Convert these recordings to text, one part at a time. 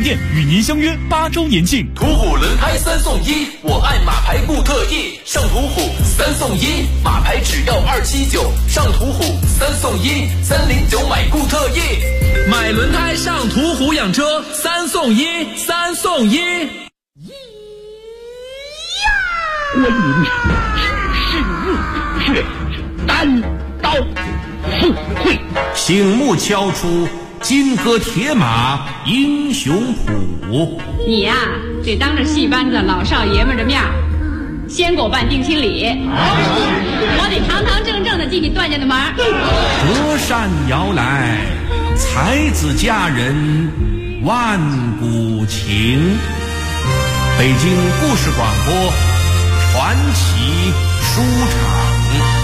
店与您相约8周年庆。 途虎轮胎3送1，我爱马牌固特异，上途虎3送1，马牌只要279，上途虎3送1，309买固特异，买轮胎上途虎养车3送1，3送1。 观音只是热血，单刀赴会， 醒目敲出金戈铁马英雄谱。 你呀，得当着戏班子老少爷们的面先给我办定亲礼，我得堂堂正正的进你段家的门。 隔山遥来，才子佳人万古情。北京故事广播传奇书场。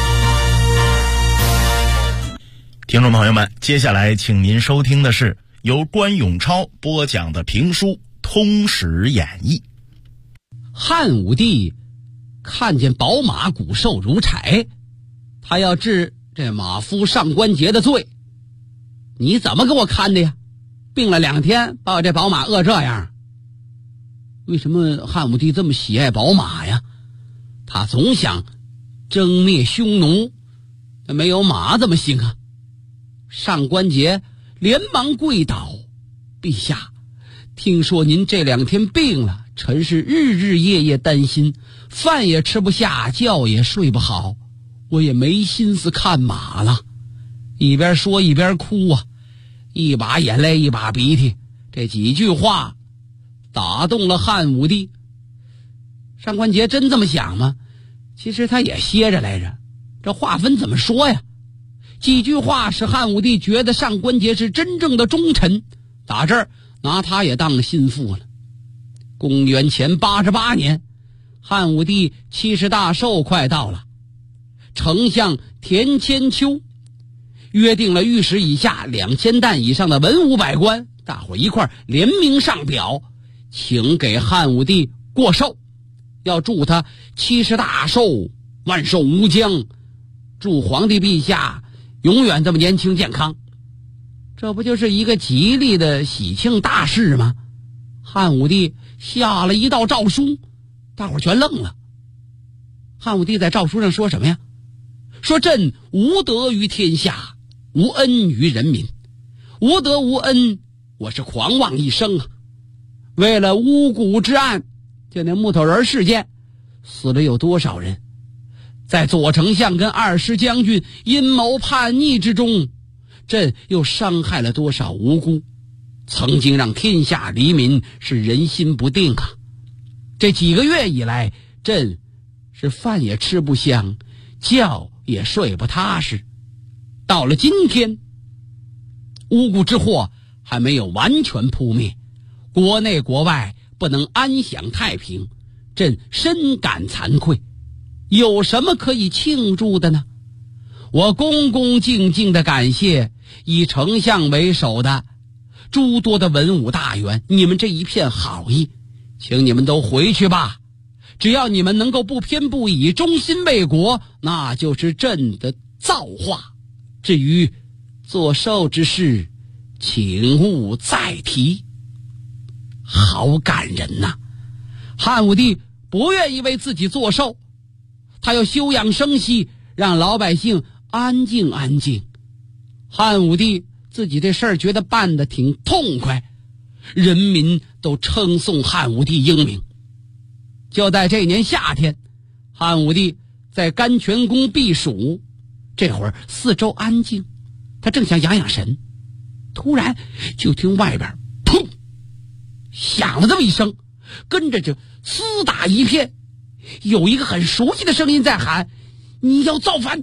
听众朋友们，接下来请您收听的是由关永超播讲的评书《通史演义》。 汉武帝看见宝马骨瘦如柴，他要治这马夫上官桀的罪。你怎么给我看的呀？病了2天，把我这宝马饿这样。为什么汉武帝这么喜爱宝马呀？他总想征灭匈奴，没有马怎么行啊？上官桀连忙跪倒，陛下，听说您这2天病了，臣是日日夜夜担心，饭也吃不下，觉也睡不好，我也没心思看马了。一边说一边哭啊，一把眼泪一把鼻涕，这几句话打动了汉武帝。上官桀真这么想吗？其实他也歇着来着，这话分怎么说呀？几句话使汉武帝觉得上官桀是真正的忠臣，打这儿拿他也当了心腹了。公元前88年，汉武帝70大寿快到了，丞相田千秋约定了御史以下2000担以上的文武百官，大伙一块联名上表，请给汉武帝过寿，要祝他70大寿，万寿无疆，祝皇帝陛下永远这么年轻健康。这不就是一个吉利的喜庆大事吗？汉武帝下了一道诏书，大伙全愣了。汉武帝在诏书上说什么呀？说朕无德于天下，无恩于人民，无德无恩，我是狂妄一生啊！为了巫蛊之案，就那木头人事件，死了有多少人？在左丞相跟二师将军阴谋叛逆之中，朕又伤害了多少无辜，曾经让天下黎民是人心不定啊！这几个月以来，朕是饭也吃不香，觉也睡不踏实。到了今天，巫蛊之祸还没有完全扑灭，国内国外不能安享太平，朕深感惭愧。有什么可以庆祝的呢？我恭恭敬敬地感谢以丞相为首的诸多的文武大员，你们这一片好意，请你们都回去吧。只要你们能够不偏不倚，忠心为国，那就是朕的造化。至于做寿之事，请勿再提。好感人呐！汉武帝不愿意为自己做寿，他要休养生息，让老百姓安静安静。汉武帝自己这事儿觉得办得挺痛快，人民都称颂汉武帝英明。就在这年夏天，汉武帝在甘泉宫避暑，这会儿四周安静，他正想养养神，突然就听外边砰响了这么一声，跟着就厮打一片，有一个很熟悉的声音在喊：你要造反！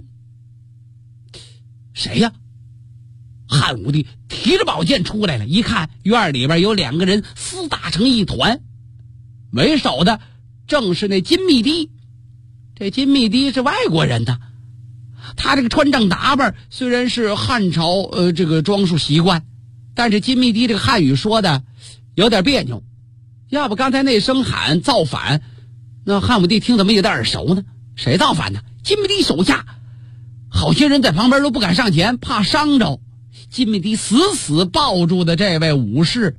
谁呀？汉武帝提着宝剑出来了，一看院里边有2个人厮打成一团，为首的正是那金密帝。这金密帝是外国人的，他这个穿正打扮虽然是汉朝这个装束习惯，但是金密帝这个汉语说的有点别扭，要不刚才那声喊造反，那汉武帝听怎么有点耳熟呢？谁造反呢？金密帝手下好些人在旁边都不敢上前，怕伤着。金密帝死死抱住的这位武士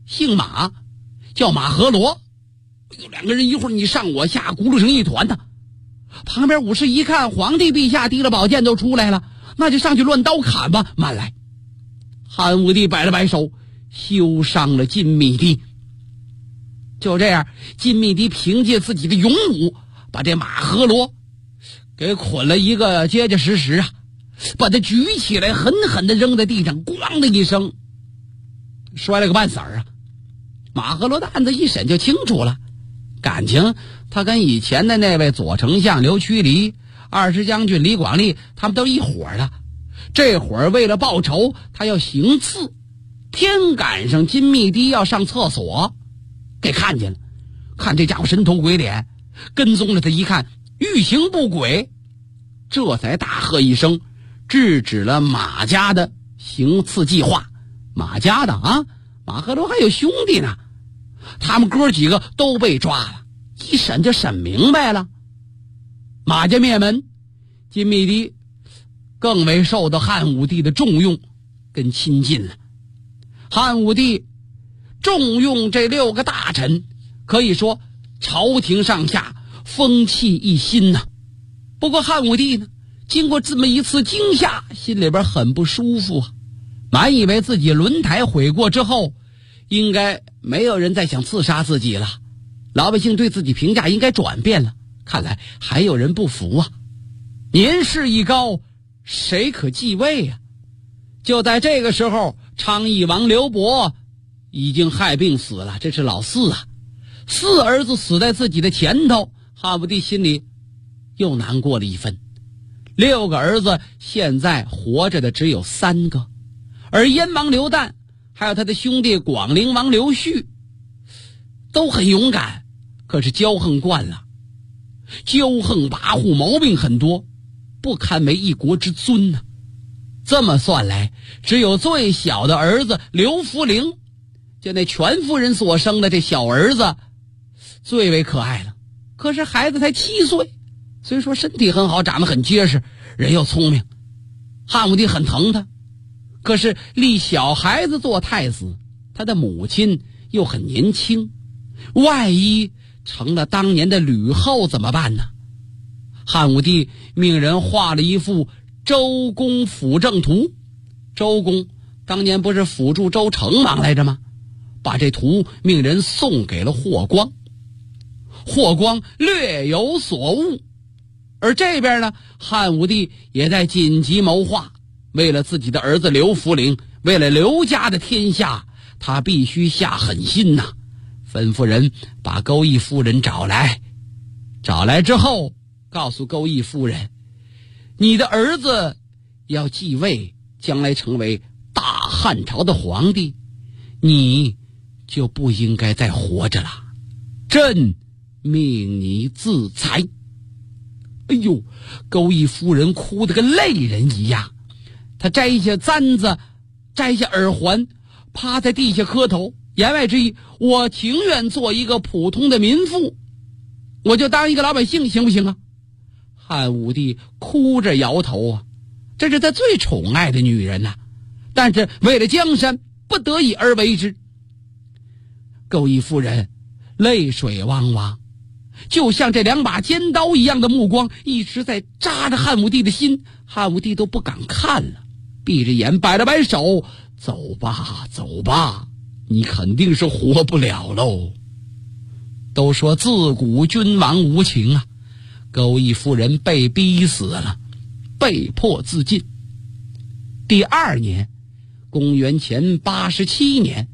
姓马，叫马和罗。两个人一会儿你上我下，咕噜成一团呢。旁边武士一看皇帝陛下提了宝剑都出来了，那就上去乱刀砍吧。慢来！汉武帝摆了摆手，休伤了晋密帝。就这样，晋密帝凭借自己的勇武，把这马和罗给捆了一个结结实实啊，把他举起来狠狠地扔在地上，咣的一声摔了个半死啊。马和罗的案子一审就清楚了，感情他跟以前的那位左丞相刘屈离、二师将军李广利他们都一伙的。这会儿为了报仇，他要行刺，偏赶上金密帝要上厕所，给看见了。看这家伙神头鬼脸，跟踪着他一看欲行不轨，这才大喝一声，制止了马家的行刺计划。马家的啊，马和罗还有兄弟呢，他们哥几个都被抓了。一审就审明白了，马家灭门，金密帝更为受到汉武帝的重用跟亲近了。汉武帝重用这6个大臣，可以说朝廷上下风气一新呐。不过汉武帝呢，经过这么一次惊吓，心里边很不舒服啊。满以为自己轮台悔过之后，应该没有人再想刺杀自己了，老百姓对自己评价应该转变了。看来还有人不服啊！年事已高，谁可继位啊？就在这个时候，昌邑王刘伯已经害病死了，这是老四啊。4儿子死在自己的前头，汉武帝心里又难过了一分。6个儿子现在活着的只有3个，而燕王刘旦还有他的兄弟广陵王刘旭都很勇敢，可是骄横惯了，骄横跋扈，毛病很多，不堪为一国之尊呢。这么算来，只有最小的儿子刘弗陵，就那全夫人所生的这小儿子最为可爱了。可是孩子才7岁，虽说身体很好，长得很结实，人又聪明，汉武帝很疼他。可是立小孩子做太子，他的母亲又很年轻，万一成了当年的吕后怎么办呢？汉武帝命人画了一幅周公辅政图。周公当年不是辅助周成王来着吗？把这图命人送给了霍光。霍光略有所悟，而这边呢，汉武帝也在紧急谋划，为了自己的儿子刘弗陵，为了刘家的天下，他必须下狠心呐。吩咐人把钩弋夫人找来之后，告诉钩弋夫人，你的儿子要继位，将来成为大汉朝的皇帝，你就不应该再活着了，朕命你自裁。哎呦，钩弋夫人哭得跟泪人一样，她摘下簪子，摘下耳环，趴在地下磕头，言外之意，我情愿做一个普通的民妇，我就当一个老百姓，行不行啊？汉武帝哭着摇头啊，这是他最宠爱的女人呐，但是为了江山，不得已而为之。钩弋夫人泪水汪汪，就像这2把尖刀一样的目光一直在扎着汉武帝的心，汉武帝都不敢看了，闭着眼摆了摆手，走吧走吧，你肯定是活不了喽。都说自古君王无情啊，钩弋夫人被逼死了，被迫自尽。第2年，公元前87年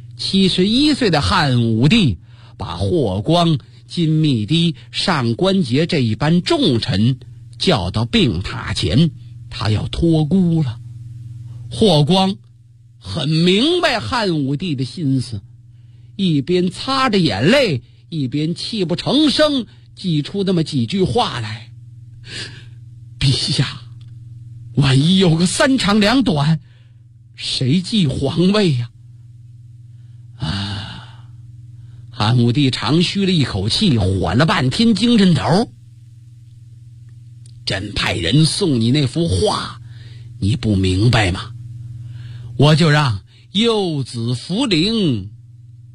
，71岁的汉武帝把霍光、金密帝、上官桀这一班重臣叫到病榻前，他要托孤了。霍光很明白汉武帝的心思，一边擦着眼泪，一边泣不成声挤出那么几句话来：陛下，万一有个3长2短，谁继皇位呀？汉武帝长吁了一口气，缓了半天精神头。朕派人送你那幅画，你不明白吗？我就让幼子福陵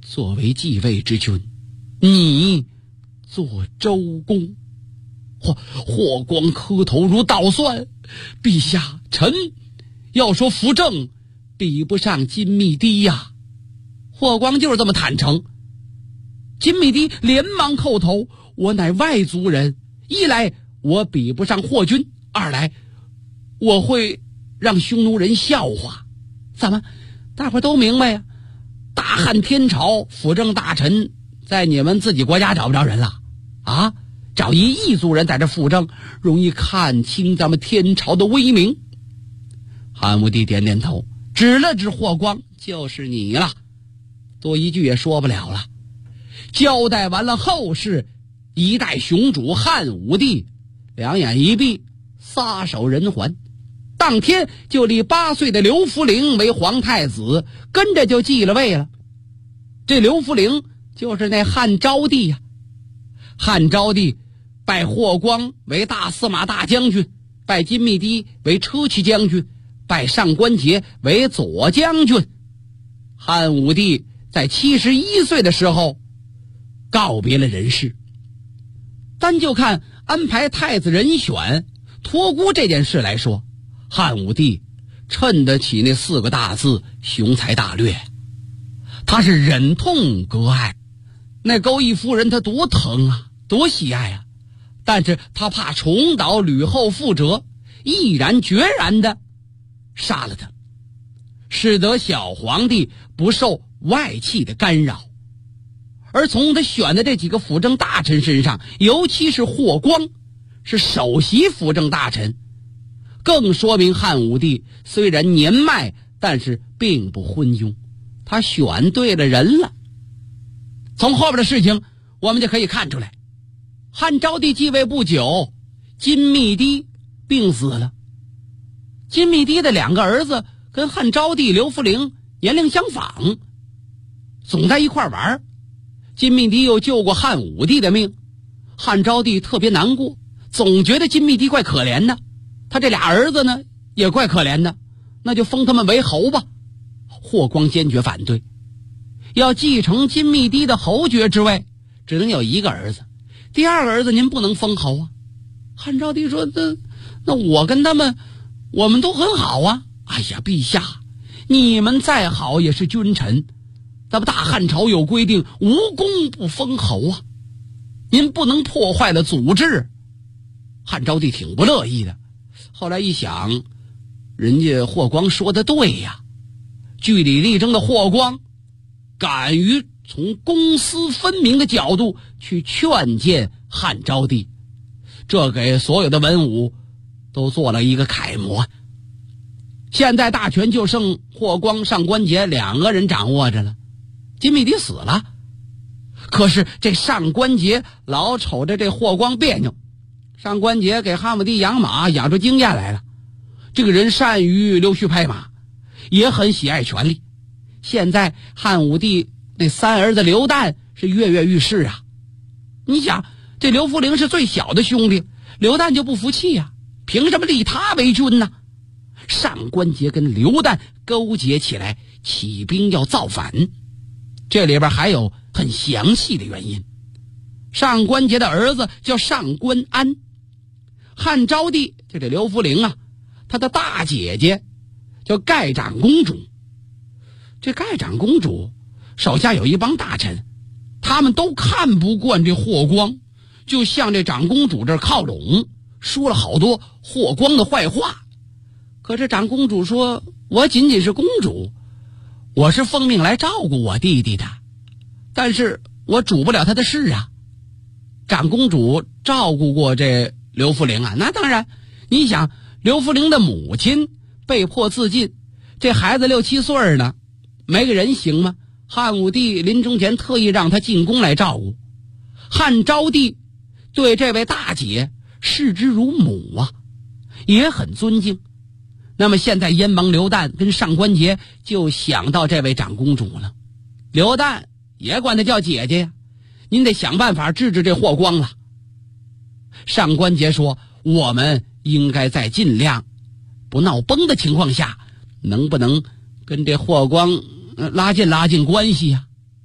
作为继位之君，你做周公。霍光磕头如捣蒜，陛下，臣要说扶正比不上金密堤呀。霍光就是这么坦诚。金密堤连忙叩头，我乃外族人，一来我比不上霍君，二来我会让匈奴人笑话。怎么大伙都明白呀？大汉天朝辅政大臣在你们自己国家找不着人了啊，找一异族人在这辅政，容易看清咱们天朝的威名。汉武帝点点头，指了指霍光，就是你了，多一句也说不了了。交代完了后事，一代雄主汉武帝两眼一闭，撒手人寰。当天就立8岁的刘弗陵为皇太子，跟着就继了位了。这刘弗陵就是那汉昭帝呀。汉昭帝拜霍光为大司马大将军，拜金密堤为车骑将军，拜上官桀为左将军。汉武帝在71岁的时候告别了人世。单就看安排太子人选托孤这件事来说，汉武帝衬得起那4个大字雄才大略。他是忍痛割爱，那钩弋夫人他多疼啊，多喜爱啊，但是他怕重蹈吕后覆辙，毅然决然的杀了他，使得小皇帝不受外戚的干扰。而从他选的这几个辅政大臣身上，尤其是霍光是首席辅政大臣，更说明汉武帝虽然年迈，但是并不昏庸，他选对了人了。从后边的事情我们就可以看出来，汉昭帝继位不久，金密堤病死了。金密堤的2个儿子跟汉昭帝刘弗陵年龄相仿，总在一块玩。金密堤又救过汉武帝的命，汉昭帝特别难过，总觉得金密堤怪可怜的，他这俩儿子呢也怪可怜的，那就封他们为侯吧。霍光坚决反对，要继承金密堤的侯爵之位，只能有一个儿子，第2个儿子您不能封侯啊。汉昭帝说那我跟他们我们都很好啊。哎呀，陛下，你们再好也是君臣，咱们大汉朝有规定，无功不封侯啊，您不能破坏了祖制。汉昭帝挺不乐意的，后来一想，人家霍光说的对呀，据理力争的霍光敢于从公私分明的角度去劝谏汉昭帝，这给所有的文武都做了一个楷模。现在大权就剩霍光、上官桀2个人掌握着了。金密堤死了，可是这上官桀老瞅着这霍光别扭。上官桀给汉武帝养马养出经验来了，这个人善于溜须拍马，也很喜爱权力。现在汉武帝那3儿子刘旦是跃跃欲试啊。你想这刘弗陵是最小的兄弟，刘旦就不服气啊，凭什么立他为君呢？上官桀跟刘旦勾结起来，起兵要造反。这里边还有很详细的原因。上官桀的儿子叫上官安，汉昭帝就这刘弗陵啊，他的大姐姐叫盖长公主。这盖长公主手下有一帮大臣，他们都看不惯这霍光，就向这长公主这儿靠拢，说了好多霍光的坏话。可是长公主说，我仅仅是公主，我是奉命来照顾我弟弟的，但是我主不了他的事啊。长公主照顾过这刘弗陵啊，那当然，你想刘弗陵的母亲被迫自尽，这孩子6、7岁呢，没个人行吗？汉武帝临终前特意让他进宫来照顾。汉昭帝对这位大姐视之如母啊，也很尊敬。那么现在燕王刘旦跟上官桀就想到这位长公主了，刘旦也管她叫姐姐呀，您得想办法治治这霍光了。上官桀说，我们应该在尽量不闹崩的情况下，能不能跟这霍光拉近关系呀？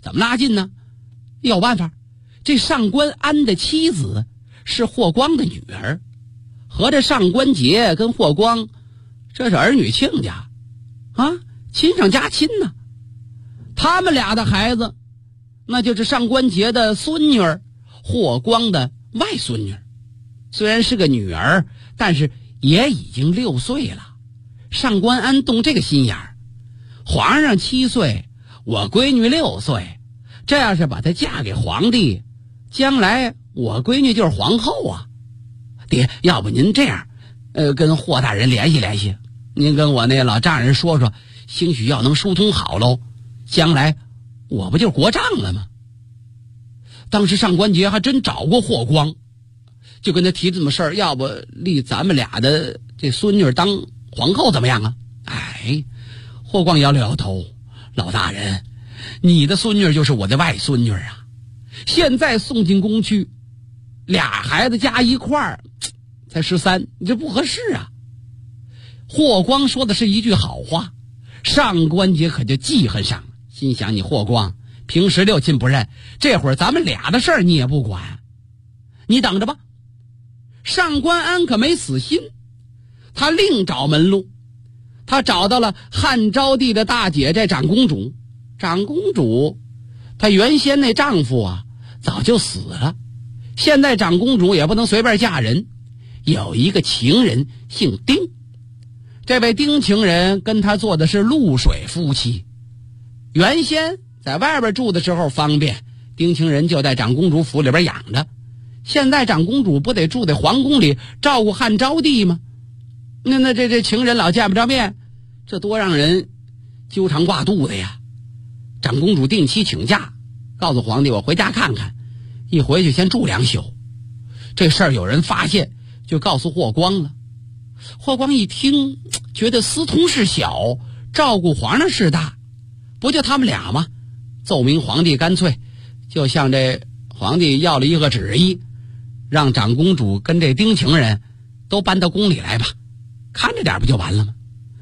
怎么拉近呢？有办法，这上官安的妻子是霍光的女儿，合着上官桀跟霍光这是儿女亲家啊，亲上加亲呢。他们俩的孩子那就是上官桀的孙女儿，霍光的外孙女儿。虽然是个女儿，但是也已经6岁了。上官安动这个心眼儿，皇上7岁，我闺女6岁，这要是把她嫁给皇帝，将来我闺女就是皇后啊。爹，要不您这样，跟霍大人联系联系，您跟我那老丈人说说，兴许要能疏通好喽，将来我不就是国丈了吗？当时上官桀还真找过霍光，就跟他提这么事儿，要不立咱们俩的这孙女当皇后怎么样啊？哎，霍光摇了摇头，老大人，你的孙女就是我的外孙女啊，现在送进宫去，俩孩子加一块儿才13，你这不合适啊。霍光说的是一句好话，上官桀可就记恨上了，心想你霍光平时6亲不认，这会儿咱们俩的事儿你也不管，你等着吧。上官安可没死心，他另找门路，他找到了汉昭帝的大姐这长公主。长公主她原先那丈夫啊早就死了，现在长公主也不能随便嫁人，有一个情人姓丁，这位丁情人跟他做的是露水夫妻。原先在外边住的时候方便，丁情人就在长公主府里边养着，现在长公主不得住在皇宫里照顾汉昭帝吗？那这情人老见不着面，这多让人揪肠挂肚的呀。长公主定期请假，告诉皇帝我回家看看，一回去先住2宿。这事儿有人发现，就告诉霍光了。霍光一听，觉得私通事小，照顾皇上事大，不就他们俩吗？奏明皇帝，干脆就向这皇帝要了一个旨意，让长公主跟这丁情人都搬到宫里来吧，看着点不就完了吗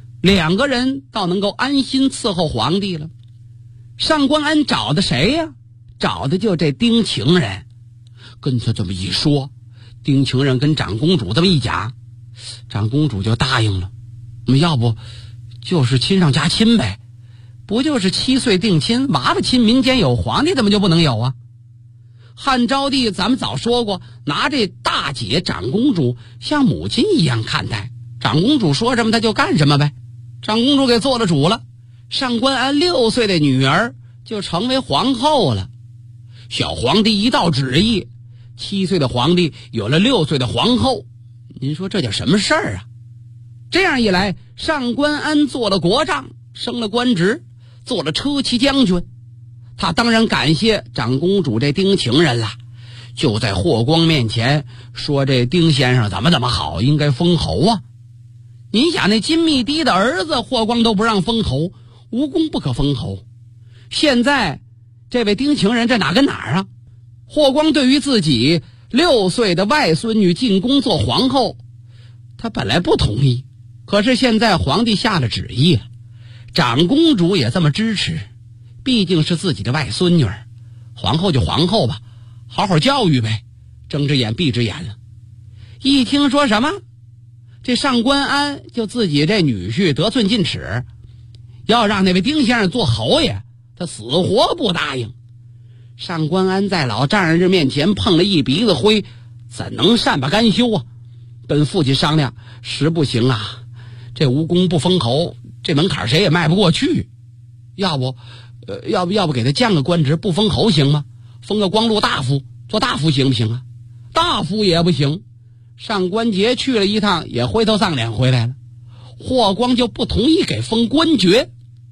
？2个人倒能够安心伺候皇帝了。上官安找的谁呀？找的就这丁情人。跟他这么一说，丁情人跟长公主这么一讲，长公主就答应了。要不就是亲上加亲呗，不就是7岁定亲，娃娃亲民间有，皇帝怎么就不能有啊？汉昭帝咱们早说过，拿这大姐长公主像母亲一样看待，长公主说什么他就干什么呗。长公主给做了主了，上官安6岁的女儿就成为皇后了。小皇帝一道旨意，7岁的皇帝有了6岁的皇后，您说这叫什么事儿啊？这样一来，上官安做了国丈，升了官职，做了车骑将军。他当然感谢长公主这丁情人了，就在霍光面前说这丁先生怎么好，应该封侯啊。你想那金密帝的儿子霍光都不让封侯，无功不可封侯。现在这位丁情人这哪跟哪儿啊？霍光对于自己6岁的外孙女进宫做皇后，他本来不同意，可是现在皇帝下了旨意了，长公主也这么支持，毕竟是自己的外孙女儿，皇后就皇后吧，好好教育呗，睁只眼闭只眼了。一听说什么，这上官安就自己这女婿得寸进尺，要让那位丁先生做侯爷，他死活不答应。上官安在老丈人面前碰了一鼻子灰，怎能善罢甘休啊？跟父亲商量，实不行啊，这无功不封侯，这门槛谁也迈不过去。要不给他降个官职，不封侯行吗？封个光禄大夫，做大夫行不行啊？大夫也不行。上官桀去了一趟，也灰头丧脸回来了。霍光就不同意给封官爵。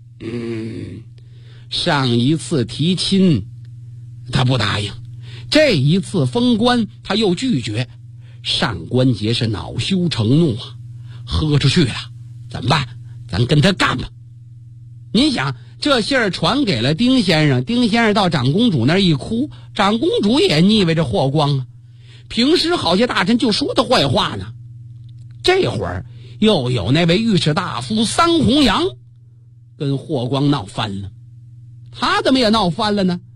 上一次提亲他不答应，这一次封官他又拒绝。上官桀是恼羞成怒啊，喝出去了，怎么办？咱跟他干吧。您想，这信儿传给了丁先生，丁先生到长公主那儿一哭，长公主也腻歪着霍光啊。平时好些大臣就说他坏话呢，这会儿又有那位御史大夫桑弘羊跟霍光闹翻了。他怎么也闹翻了呢？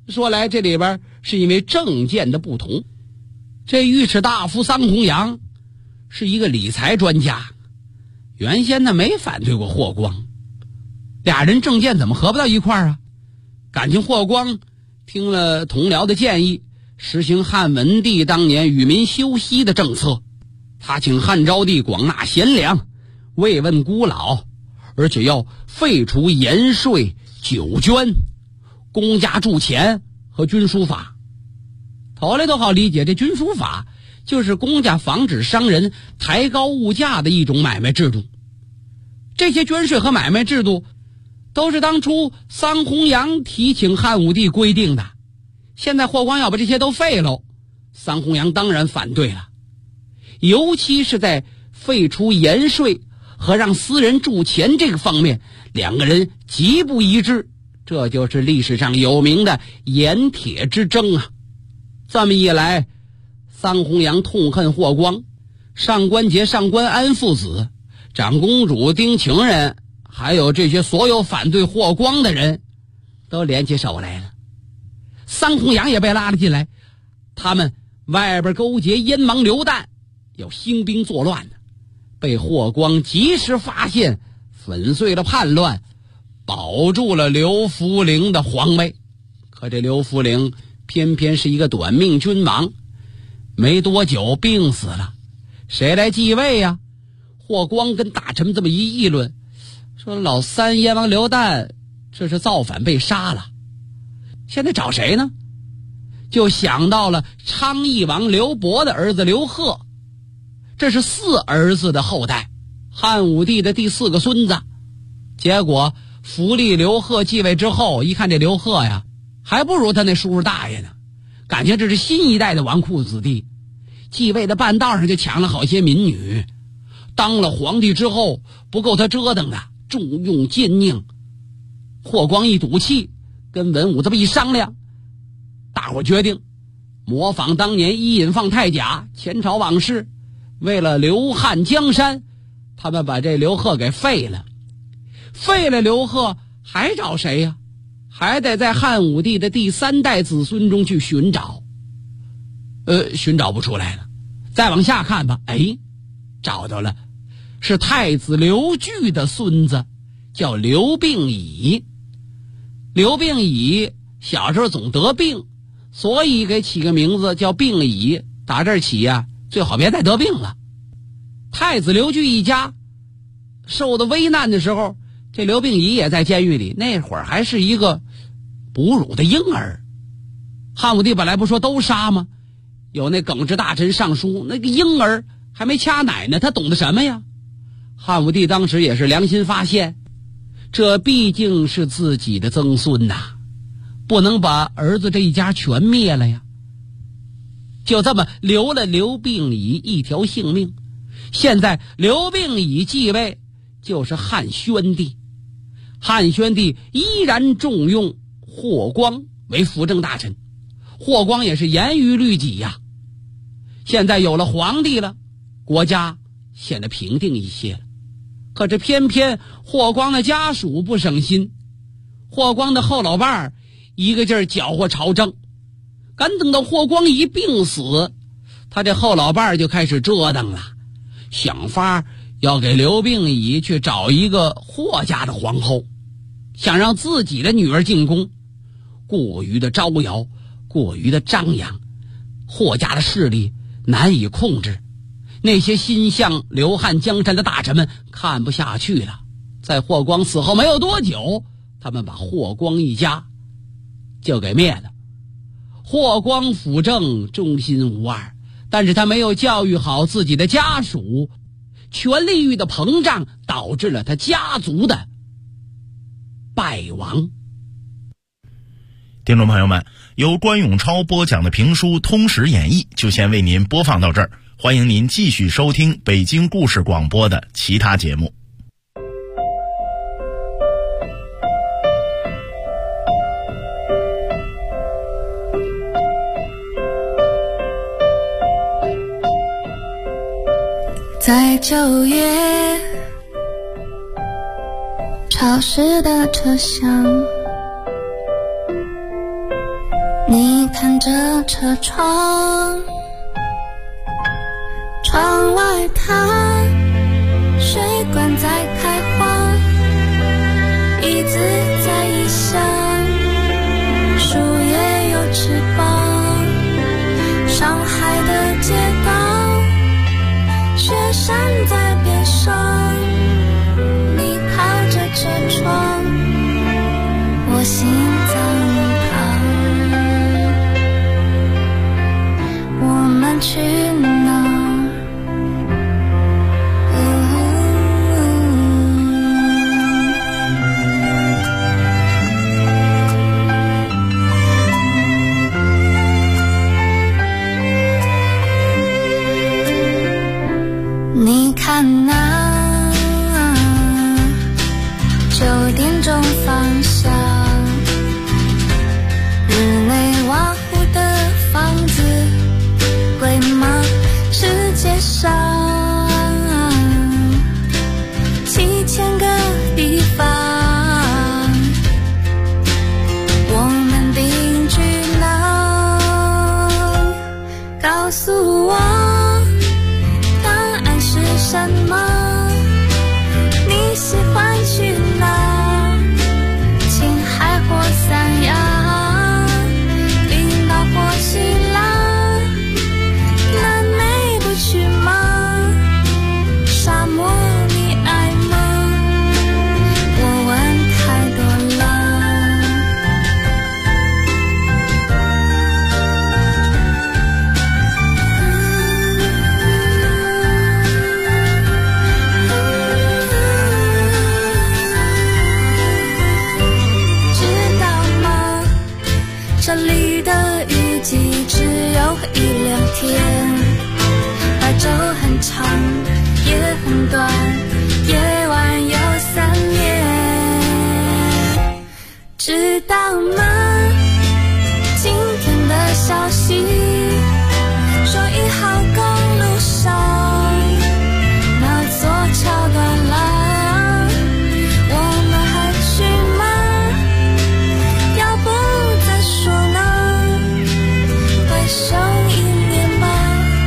说来这里边是因为政见的不同。这御史大夫桑弘羊是一个理财专家，原先呢没反对过霍光，俩人政见怎么合不到一块儿啊？感情霍光听了同僚的建议，实行汉文帝当年与民休息的政策，他请汉昭帝广纳贤良，慰问孤老，而且要废除盐税、酒捐、公家铸钱和军书法。头来都好理解，这军书法就是公家防止商人抬高物价的一种买卖制度。这些捐税和买卖制度都是当初桑弘羊提请汉武帝规定的，现在霍光要把这些都废了，桑弘羊当然反对了。尤其是在废除盐税和让私人铸钱这个方面，两个人极不一致，这就是历史上有名的盐铁之争啊。这么一来，桑弘羊痛恨霍光，上官桀、上官安父子，长公主丁情人，还有这些所有反对霍光的人都联起手来了。桑弘羊也被拉了进来，他们外边勾结燕王刘旦，要兴兵作乱的，被霍光及时发现，粉碎了叛乱，保住了刘弗陵的皇位。可这刘弗陵偏偏是一个短命君王，没多久病死了，谁来继位呀？霍光跟大臣这么一议论，说老三燕王刘旦这是造反被杀了，现在找谁呢？就想到了昌邑王刘伯的儿子刘贺，这是4儿子的后代，汉武帝的第4个孙子。结果扶立刘贺继位之后，一看这刘贺呀，还不如他那叔叔大爷呢，感觉这是新一代的纨绔子弟。继位的半道上就抢了好些民女，当了皇帝之后不够他折腾的，重用奸佞。霍光一赌气，跟文武这么一商量，大伙决定模仿当年伊尹放太甲前朝往事，为了刘汉江山，他们把这刘贺给废了。废了刘贺还找谁呀？还得在汉武帝的第3代子孙中去寻找。寻找不出来了。再往下看吧，找到了，是太子刘据的孙子，叫刘病已。刘病已小时候总得病，所以给起个名字叫病已。打这儿起呀，最好别再得病了。太子刘据一家受的危难的时候，这刘病已也在监狱里，那会儿还是一个哺乳的婴儿。汉武帝本来不说都杀吗？有那耿直大臣上书，那个婴儿还没掐奶呢，他懂得什么呀？汉武帝当时也是良心发现，这毕竟是自己的曾孙呐，不能把儿子这一家全灭了呀。就这么留了刘病已一条性命。现在刘病已继位，就是汉宣帝。汉宣帝依然重用霍光为辅政大臣，霍光也是严于律己呀。现在有了皇帝了，国家显得平定一些了。可这偏偏霍光的家属不省心，霍光的后老伴儿一个劲儿搅和朝政。赶等到霍光一病死，他这后老伴儿就开始折腾了，想法要给刘病已去找一个霍家的皇后，想让自己的女儿进宫。过于的招摇，过于的张扬，霍家的势力难以控制。那些心向刘汉江山的大臣们看不下去了，在霍光死后没有多久，他们把霍光一家就给灭了。霍光辅政忠心无二，但是他没有教育好自己的家属，权力欲的膨胀导致了他家族的败亡。 听众朋友们，由关永超播讲的评书《通史演义》就先为您播放到这儿，欢迎您继续收听北京故事广播的其他节目。 在9月潮湿的车厢， 你看着车窗，窗外它水管在开花，椅子在异乡，树叶有翅膀，上海的街道，雪山在边上，你靠着车窗，我心脏去哪？你看那9点钟方向，日内瓦湖的房子贵吗？世界上7000个地方，我们定居哪？告诉我答案是什么？你喜欢去哪？青海或三亚，冰岛或希腊，沙漠你爱吗？我问太多了。知道吗？这里的雨季只有1-2天，白昼很长也很短，夜晚有3年，知道吗？今天的消息说1号公路上那座桥断了，我们还去吗？要不再说呢？回首1年吧。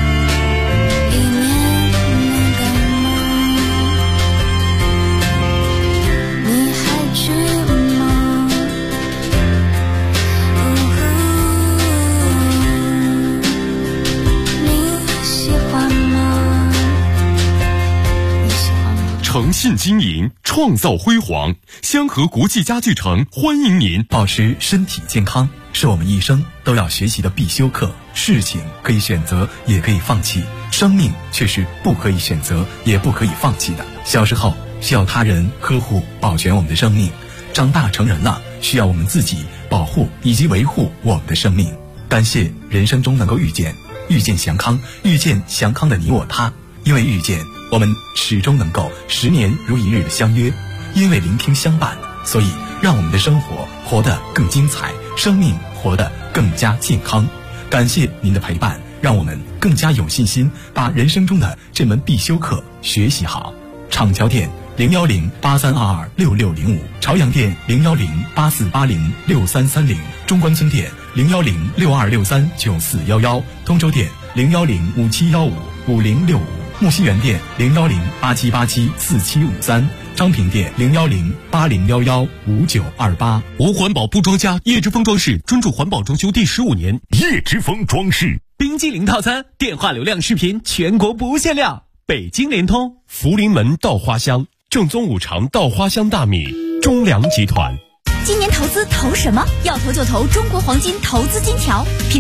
诚信经营，创造辉煌。香河国际家具城欢迎您。 保持身体健康是我们一生都要学习的必修课。事情可以选择，也可以放弃，生命却是不可以选择，也不可以放弃的。小时候需要他人呵护保全我们的生命，长大成人了需要我们自己保护以及维护我们的生命。感谢人生中能够遇见祥康，遇见祥康的你我他。因为遇见，我们始终能够10年如一日的相约；因为聆听相伴，所以让我们的生活活得更精彩，生命活得更加健康。感谢您的陪伴，让我们更加有信心把人生中的这门必修课学习好。厂桥店01083226605，朝阳店01084806330，中关村店01062639411，通州店01057155065，木樨园店01087874753，昌平店01080115928。 无环保不装家，叶之峰装饰专注环保装修第15年。 叶之峰装饰， 冰激凌套餐，电话流量视频全国不限量。北京联通，福临门稻花香，正宗五常稻花香大米，中粮集团。 今年投资投什么？要投就投中国黄金投资金条。